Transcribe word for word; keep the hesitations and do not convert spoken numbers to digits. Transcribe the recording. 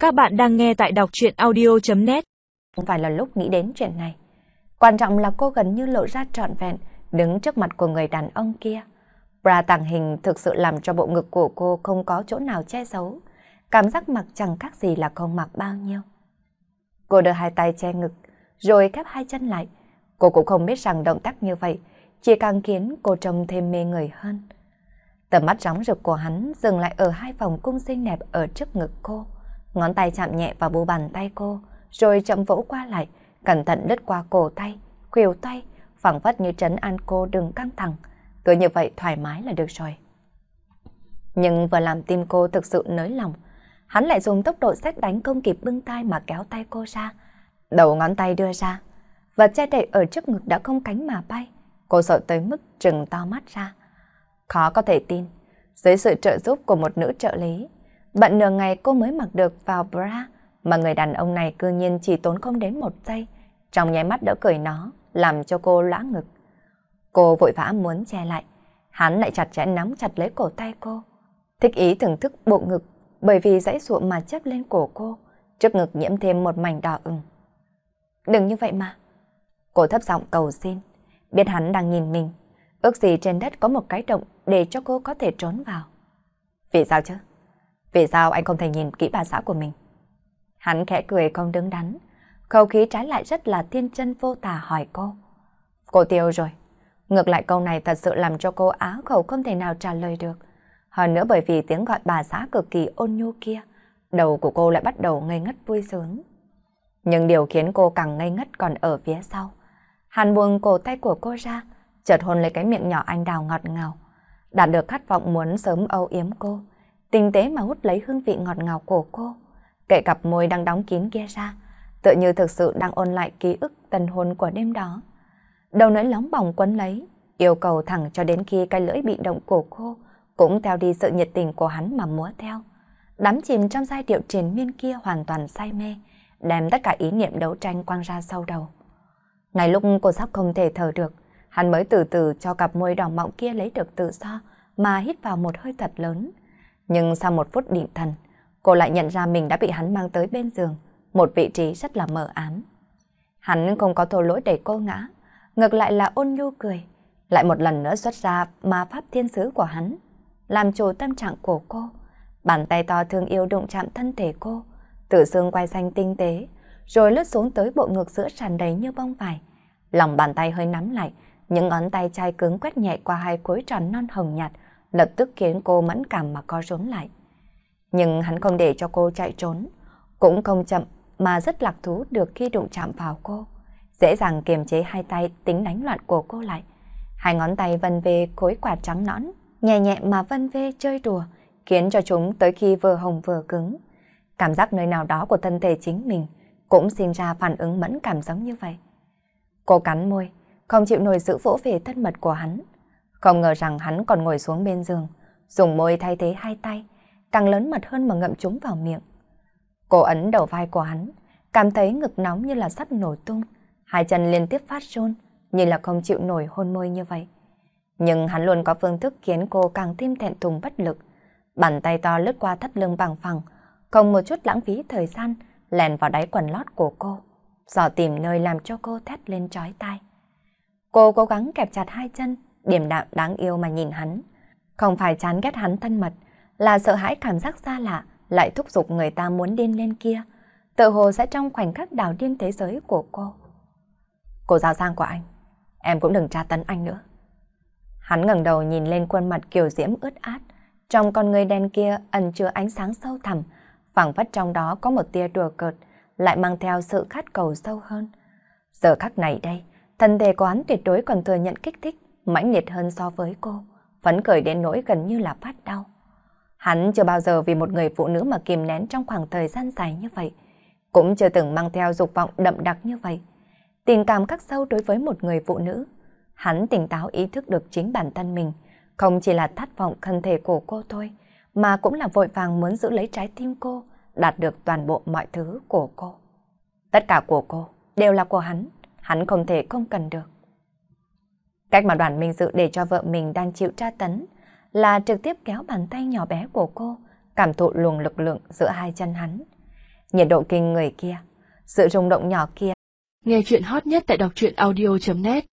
Các bạn đang nghe tại đọc truyện audio chấm net. Không phải là lúc nghĩ đến chuyện này. Quan trọng là cô gần như lộ ra trọn vẹn, đứng trước mặt của người đàn ông kia. Bra tàng hình thực sự làm cho bộ ngực của cô không có chỗ nào che giấu. Cảm giác mặc chẳng khác gì là không mặc bao nhiêu. Cô đưa hai tay che ngực, rồi khép hai chân lại. Cô cũng không biết rằng động tác như vậy chỉ càng khiến cô trông thêm mê người hơn. Tầm mắt róng rực của hắn dừng lại ở hai vòng cung xinh đẹp ở trước ngực cô. Ngón tay chạm nhẹ vào mu bàn tay cô, rồi chậm vỗ qua lại, cẩn thận lướt qua cổ tay, khuỷu tay, phảng phất như trấn an cô đừng căng thẳng. Cứ như vậy thoải mái là được rồi. Nhưng vừa làm tim cô thực sự nới lòng, hắn lại dùng tốc độ sét đánh không kịp bưng tay mà kéo tay cô ra. Đầu ngón tay đưa ra, và che đậy ở trước ngực đã không cánh mà bay. Cô sợ tới mức trừng to mắt ra. Khó có thể tin, dưới sự trợ giúp của một nữ trợ lý, bận nửa ngày cô mới mặc được vào bra, mà người đàn ông này cư nhiên chỉ tốn không đến một giây, trong nháy mắt đỡ cởi nó, làm cho cô lõa ngực. Cô vội vã muốn che lại, hắn lại chặt chẽ nắm chặt lấy cổ tay cô. Thích ý thưởng thức bộ ngực, bởi vì dãy ruộng mà chớp lên cổ cô, trước ngực nhiễm thêm một mảnh đỏ ửng. Đừng như vậy mà. Cô thấp giọng cầu xin, biết hắn đang nhìn mình, ước gì trên đất có một cái động để cho cô có thể trốn vào. Vì sao chứ? Vì sao anh không thể nhìn kỹ bà xã của mình? Hắn khẽ cười không đứng đắn, khẩu khí trái lại rất là thiên chân vô tà hỏi cô. Cô tiêu rồi. Ngược lại câu này thật sự làm cho cô á khẩu không thể nào trả lời được. Hơn nữa bởi vì tiếng gọi bà xã cực kỳ ôn nhu kia, đầu của cô lại bắt đầu ngây ngất vui sướng. Nhưng điều khiến cô càng ngây ngất còn ở phía sau. Hắn buông cổ tay của cô ra, chợt hôn lấy cái miệng nhỏ anh đào ngọt ngào. Đạt được khát vọng muốn sớm âu yếm cô, tinh tế mà hút lấy hương vị ngọt ngào của cô. Kệ cặp môi đang đóng kín kia ra, tựa như thực sự đang ôn lại ký ức tân hôn của đêm đó. Đầu lưỡi nóng bỏng quấn lấy, yêu cầu thẳng cho đến khi cái lưỡi bị động của cô cũng theo đi sự nhiệt tình của hắn mà múa theo. Đắm chìm trong giai điệu triền miên kia hoàn toàn say mê, đem tất cả ý niệm đấu tranh quăng ra sau đầu. Ngay lúc cô sắp không thể thở được, hắn mới từ từ cho cặp môi đỏ mọng kia lấy được tự do mà hít vào một hơi thật lớn. Nhưng sau một phút định thần, cô lại nhận ra mình đã bị hắn mang tới bên giường, một vị trí rất là mờ ám. Hắn không có thô lỗi để cô ngã, ngược lại là ôn nhu cười, lại một lần nữa xuất ra ma pháp thiên sứ của hắn, làm chủ tâm trạng của cô. Bàn tay to thương yêu đụng chạm thân thể cô, tự xương quay xanh tinh tế, rồi lướt xuống tới bộ ngực sữa tràn đầy như bông vải. Lòng bàn tay hơi nắm lại, những ngón tay chai cứng quét nhẹ qua hai khối tròn non hồng nhạt, lập tức khiến cô mẫn cảm mà co rúm lại. Nhưng hắn không để cho cô chạy trốn, cũng không chậm mà rất lạc thú được khi đụng chạm vào cô, dễ dàng kiềm chế hai tay tính đánh loạn của cô lại. Hai ngón tay vân về khối quạt trắng nõn, nhẹ nhẹ mà vân về chơi đùa, khiến cho chúng tới khi vừa hồng vừa cứng. Cảm giác nơi nào đó của thân thể chính mình cũng sinh ra phản ứng mẫn cảm giống như vậy. Cô cắn môi, không chịu nổi sự vỗ về thân mật của hắn. Không ngờ rằng hắn còn ngồi xuống bên giường, dùng môi thay thế hai tay, càng lớn mật hơn mà ngậm chúng vào miệng. Cô ấn đầu vai của hắn, cảm thấy ngực nóng như là sắp nổ tung, hai chân liên tiếp phát run, như là không chịu nổi hôn môi như vậy. Nhưng hắn luôn có phương thức khiến cô càng thêm thẹn thùng bất lực. Bàn tay to lướt qua thắt lưng bằng phẳng, không một chút lãng phí thời gian, lèn vào đáy quần lót của cô, dò tìm nơi làm cho cô thét lên chói tai. Cô cố gắng kẹp chặt hai chân, điềm đạm đáng yêu mà nhìn hắn. Không phải chán ghét hắn thân mật, là sợ hãi cảm giác xa lạ lại thúc giục người ta muốn điên lên kia, tự hồ sẽ trong khoảnh khắc đảo điên thế giới của cô. Cô giáo giang của anh, em cũng đừng tra tấn anh nữa. Hắn ngẩng đầu nhìn lên khuôn mặt kiều diễm ướt át, trong con người đen kia ẩn chứa ánh sáng sâu thẳm, phảng phất trong đó có một tia đùa cợt, lại mang theo sự khát cầu sâu hơn. Giờ khắc này đây, thân thể của hắn tuyệt đối còn thừa nhận kích thích mãnh liệt hơn so với cô, phấn khởi đến nỗi gần như là phát đau. Hắn chưa bao giờ vì một người phụ nữ mà kìm nén trong khoảng thời gian dài như vậy, cũng chưa từng mang theo dục vọng đậm đặc như vậy. Tình cảm khắc sâu đối với một người phụ nữ, hắn tỉnh táo ý thức được chính bản thân mình, không chỉ là thất vọng thân thể của cô thôi, mà cũng là vội vàng muốn giữ lấy trái tim cô, đạt được toàn bộ mọi thứ của cô. Tất cả của cô đều là của hắn, hắn không thể không cần được. Cách mà Đoàn Minh Dự để cho vợ mình đang chịu tra tấn là trực tiếp kéo bàn tay nhỏ bé của cô, cảm thụ luồng lực lượng giữa hai chân hắn. nhiệt độ kinh người kia, sự rung động nhỏ kia. Nghe chuyện hot nhất tại đọc truyện audio chấm net